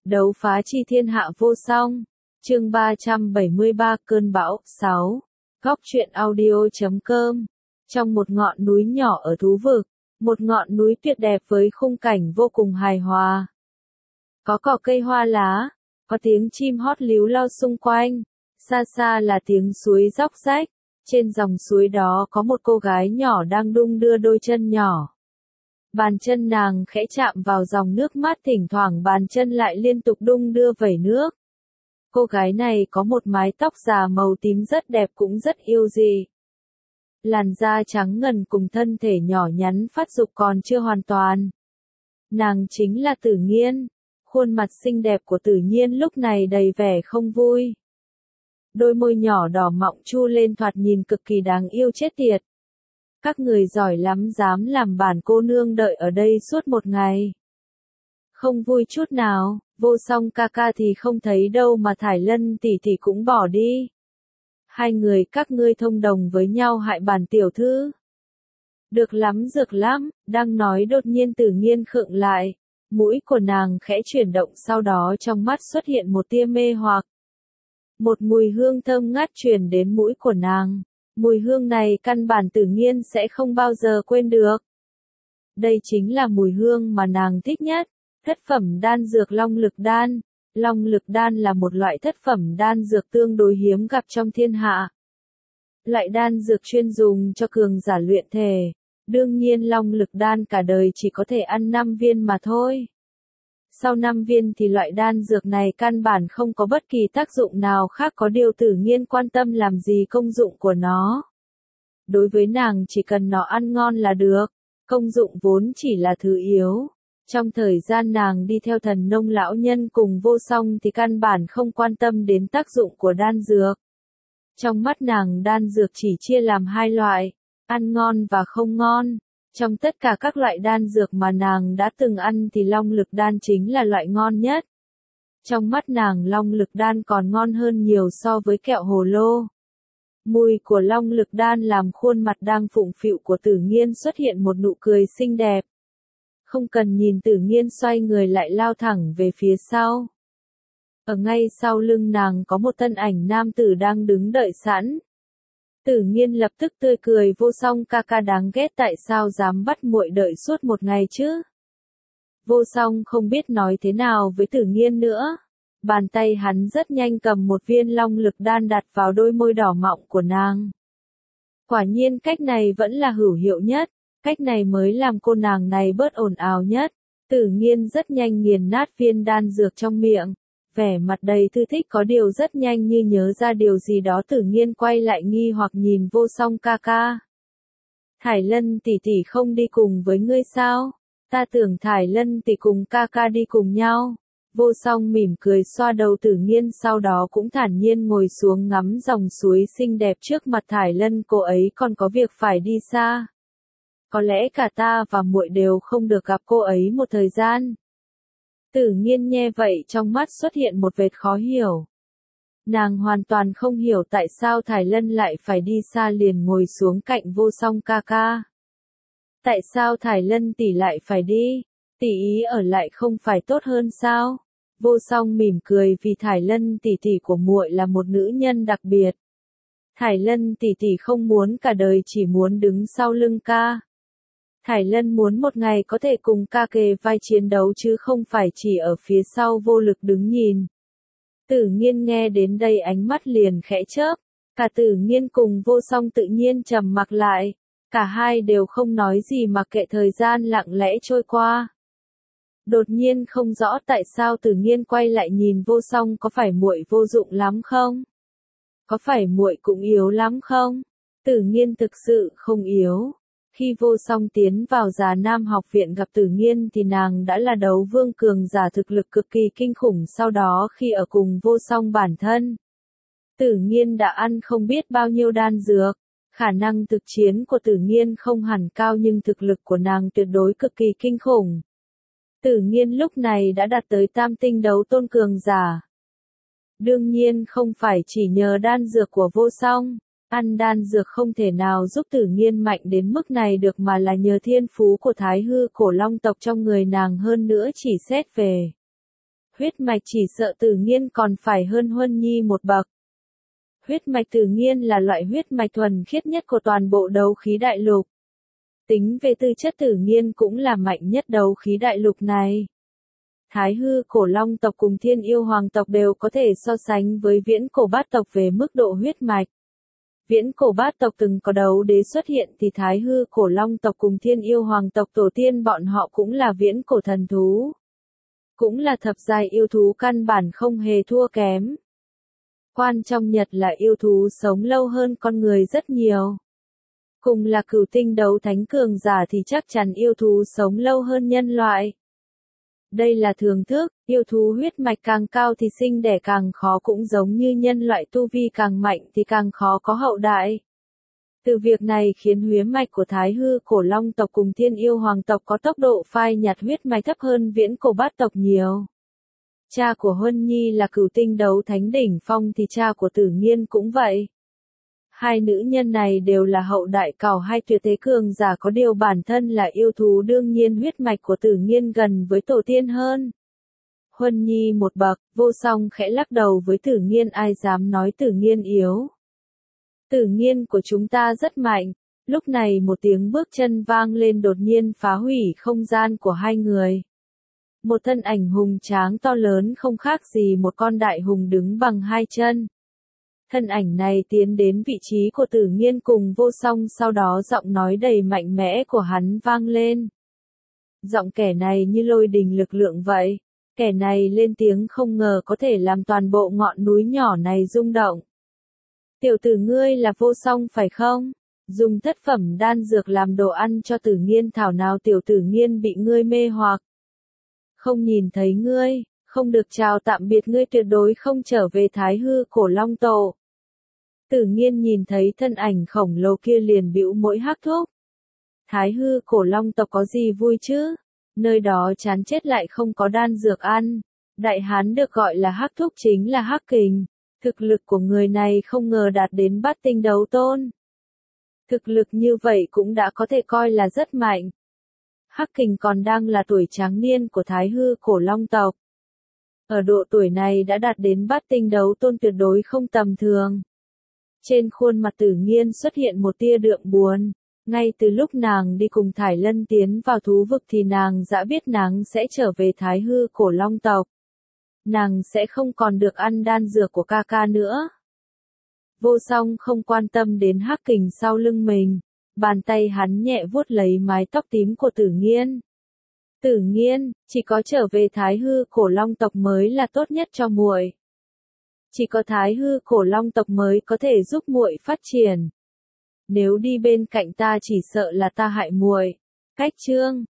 Đấu phá chi thiên hạ vô song. Chương 373 Cơn bão 6. Góc truyện audio.com. Trong một ngọn núi nhỏ ở thú vực, một ngọn núi tuyệt đẹp với khung cảnh vô cùng hài hòa. Có cỏ cây hoa lá, có tiếng chim hót líu lo xung quanh, xa xa là tiếng suối róc rách, trên dòng suối đó có một cô gái nhỏ đang đung đưa đôi chân nhỏ. Bàn chân nàng khẽ chạm vào dòng nước mát, thỉnh thoảng bàn chân lại liên tục đung đưa vẩy nước. Cô gái này có một mái tóc già màu tím rất đẹp cũng rất yêu dị. Làn da trắng ngần cùng thân thể nhỏ nhắn phát dục còn chưa hoàn toàn. Nàng chính là Tử Nghiên. Khuôn mặt xinh đẹp của Tử Nghiên lúc này đầy vẻ không vui. Đôi môi nhỏ đỏ mọng chu lên thoạt nhìn cực kỳ đáng yêu chết tiệt. Các người giỏi lắm, dám làm bản cô nương đợi ở đây suốt một ngày. Không vui chút nào, Vô Song ca ca thì không thấy đâu mà Thải Lân tỷ tỷ cũng bỏ đi. Hai người các ngươi thông đồng với nhau hại bản tiểu thư. Được lắm, dược lắm, đang nói đột nhiên Tử Nghiên khựng lại. Mũi của nàng khẽ chuyển động, sau đó trong mắt xuất hiện một tia mê hoặc. Một mùi hương thơm ngát truyền đến mũi của nàng. Mùi hương này căn bản Tử Nghiên sẽ không bao giờ quên được. Đây chính là mùi hương mà nàng thích nhất. Thất phẩm đan dược Long Lực Đan. Long Lực Đan là một loại thất phẩm đan dược tương đối hiếm gặp trong thiên hạ. Loại đan dược chuyên dùng cho cường giả luyện thể. Đương nhiên Long Lực Đan cả đời chỉ có thể ăn 5 viên mà thôi. Sau 5 viên thì loại đan dược này căn bản không có bất kỳ tác dụng nào khác, có điều Tử Nghiên quan tâm làm gì công dụng của nó. Đối với nàng chỉ cần nó ăn ngon là được, công dụng vốn chỉ là thứ yếu. Trong thời gian nàng đi theo Thần Nông lão nhân cùng Vô Song thì căn bản không quan tâm đến tác dụng của đan dược. Trong mắt nàng đan dược chỉ chia làm hai loại, ăn ngon và không ngon. Trong tất cả các loại đan dược mà nàng đã từng ăn thì Long Lực Đan chính là loại ngon nhất. Trong mắt nàng Long Lực Đan còn ngon hơn nhiều so với kẹo hồ lô. Mùi của Long Lực Đan làm khuôn mặt đang phụng phịu của Tử Nghiên xuất hiện một nụ cười xinh đẹp. Không cần nhìn, Tử Nghiên xoay người lại lao thẳng về phía sau. Ở ngay sau lưng nàng có một thân ảnh nam tử đang đứng đợi sẵn. Tử Nghiên lập tức tươi cười, Vô Song ca ca đáng ghét, tại sao dám bắt muội đợi suốt một ngày chứ? Vô Song không biết nói thế nào với Tử Nghiên nữa. Bàn tay hắn rất nhanh cầm một viên Long Lực Đan đặt vào đôi môi đỏ mọng của nàng. Quả nhiên cách này vẫn là hữu hiệu nhất, cách này mới làm cô nàng này bớt ồn ào nhất. Tử Nghiên rất nhanh nghiền nát viên đan dược trong miệng. Vẻ mặt đầy thư thích, có điều rất nhanh như nhớ ra điều gì đó Tử Nghiên quay lại nghi hoặc nhìn Vô Song ca ca. Thải Lân tỷ tỷ không đi cùng với ngươi sao? Ta tưởng Thải Lân tỷ cùng ca ca đi cùng nhau. Vô Song mỉm cười xoa đầu Tử Nghiên, sau đó cũng thản nhiên ngồi xuống ngắm dòng suối xinh đẹp trước mặt Thải Lân, cô ấy còn có việc phải đi xa. Có lẽ cả ta và muội đều không được gặp cô ấy một thời gian. Tử Nghiên nghe vậy trong mắt xuất hiện một vệt khó hiểu. Nàng hoàn toàn không hiểu tại sao Thải Lân lại phải đi xa, liền ngồi xuống cạnh Vô Song ca ca. Tại sao Thải Lân tỷ lại phải đi? Tỷ ý ở lại không phải tốt hơn sao? Vô Song mỉm cười, vì Thải Lân tỷ tỷ của muội là một nữ nhân đặc biệt. Thải Lân tỷ tỷ không muốn cả đời chỉ muốn đứng sau lưng ca. Thải Lân muốn một ngày có thể cùng ca kề vai chiến đấu chứ không phải chỉ ở phía sau vô lực đứng nhìn. Tử Nghiên nghe đến đây ánh mắt liền khẽ chớp. Cả Tử Nghiên cùng Vô Song tự nhiên trầm mặc lại. Cả hai đều không nói gì mà kệ thời gian lặng lẽ trôi qua. Đột nhiên không rõ tại sao Tử Nghiên quay lại nhìn Vô Song, có phải muội vô dụng lắm không? Có phải muội cũng yếu lắm không? Tử Nghiên thực sự không yếu. Khi Vô Song tiến vào Già Nam học viện gặp Tử Nghiên thì nàng đã là đấu vương cường giả, thực lực cực kỳ kinh khủng. Sau đó khi ở cùng Vô Song bản thân, Tử Nghiên đã ăn không biết bao nhiêu đan dược. Khả năng thực chiến của Tử Nghiên không hẳn cao nhưng thực lực của nàng tuyệt đối cực kỳ kinh khủng. Tử Nghiên lúc này đã đạt tới tam tinh đấu tôn cường giả. Đương nhiên không phải chỉ nhờ đan dược của Vô Song. Ăn đan dược không thể nào giúp Tử Nghiên mạnh đến mức này được, mà là nhờ thiên phú của Thái Hư Cổ Long tộc trong người nàng, hơn nữa chỉ xét về Huyết mạch chỉ sợ Tử Nghiên còn phải hơn Huân Nhi một bậc. Huyết mạch Tử Nghiên là loại huyết mạch thuần khiết nhất của toàn bộ đấu khí đại lục. Tính về tư chất Tử Nghiên cũng là mạnh nhất đấu khí đại lục này. Thái hư cổ long tộc cùng thiên yêu hoàng tộc đều có thể so sánh với viễn cổ bát tộc về mức độ huyết mạch. Viễn cổ bát tộc từng có đấu đế xuất hiện thì thái hư cổ long tộc cùng thiên yêu hoàng tộc tổ tiên bọn họ cũng là viễn cổ thần thú. Cũng là thập giai yêu thú căn bản không hề thua kém. Quan trọng nhất là yêu thú sống lâu hơn con người rất nhiều. Cùng là cửu tinh đấu thánh cường giả thì chắc chắn yêu thú sống lâu hơn nhân loại. Đây là thường thức, yêu thú huyết mạch càng cao thì sinh đẻ càng khó, cũng giống như nhân loại tu vi càng mạnh thì càng khó có hậu đại. Từ việc này khiến huyết mạch của thái hư cổ long tộc cùng thiên yêu hoàng tộc có tốc độ phai nhạt huyết mạch thấp hơn viễn cổ bát tộc nhiều. Cha của Huân Nhi là cửu tinh đấu thánh đỉnh phong thì cha của Tử Nghiên cũng vậy. Hai nữ nhân này đều là hậu đại cảo hai tuyệt thế cường giả, có điều bản thân là yêu thú, đương nhiên huyết mạch của Tử Nghiên gần với tổ tiên hơn. Huân Nhi một bậc, Vô Song khẽ lắc đầu với Tử Nghiên, ai dám nói Tử Nghiên yếu. Tử Nghiên của chúng ta rất mạnh. Lúc này một tiếng bước chân vang lên đột nhiên phá hủy không gian của hai người. Một thân ảnh hùng tráng to lớn không khác gì một con đại hùng đứng bằng hai chân. Thân ảnh này tiến đến vị trí của Tử Nghiên cùng Vô Song, sau đó giọng nói đầy mạnh mẽ của hắn vang lên. Giọng kẻ này như lôi đình lực lượng vậy. Kẻ này lên tiếng không ngờ có thể làm toàn bộ ngọn núi nhỏ này rung động. Tiểu tử ngươi là Vô Song phải không? Dùng thất phẩm đan dược làm đồ ăn cho Tử Nghiên, thảo nào tiểu Tử Nghiên bị ngươi mê hoặc. Không nhìn thấy ngươi, không được chào tạm biệt, ngươi tuyệt đối không trở về thái hư cổ long tổ. Tử Nghiên nhìn thấy thân ảnh khổng lồ kia liền bĩu môi hắc thúc. Thái hư cổ long tộc có gì vui chứ? Nơi đó chán chết lại không có đan dược ăn. Đại hán được gọi là hắc thúc chính là Hắc Kình. Thực lực của người này không ngờ đạt đến bát tinh đấu tôn. Thực lực như vậy cũng đã có thể coi là rất mạnh. Hắc Kình còn đang là tuổi tráng niên của thái hư cổ long tộc. Ở độ tuổi này đã đạt đến bát tinh đấu tôn tuyệt đối không tầm thường. Trên khuôn mặt Tử Nghiên xuất hiện một tia đượm buồn. Ngay từ lúc nàng đi cùng Thải Lân tiến vào thú vực thì nàng đã biết nàng sẽ trở về thái hư cổ long tộc. Nàng sẽ không còn được ăn đan dược của ca ca nữa. Vô Song không quan tâm đến Hắc Kình sau lưng mình. Bàn tay hắn nhẹ vuốt lấy mái tóc tím của Tử Nghiên. Tử Nghiên, chỉ có trở về thái hư cổ long tộc mới là tốt nhất cho muội. Chỉ có thái hư cổ long tộc mới có thể giúp muội phát triển. Nếu đi bên cạnh ta chỉ sợ là ta hại muội. Cách chương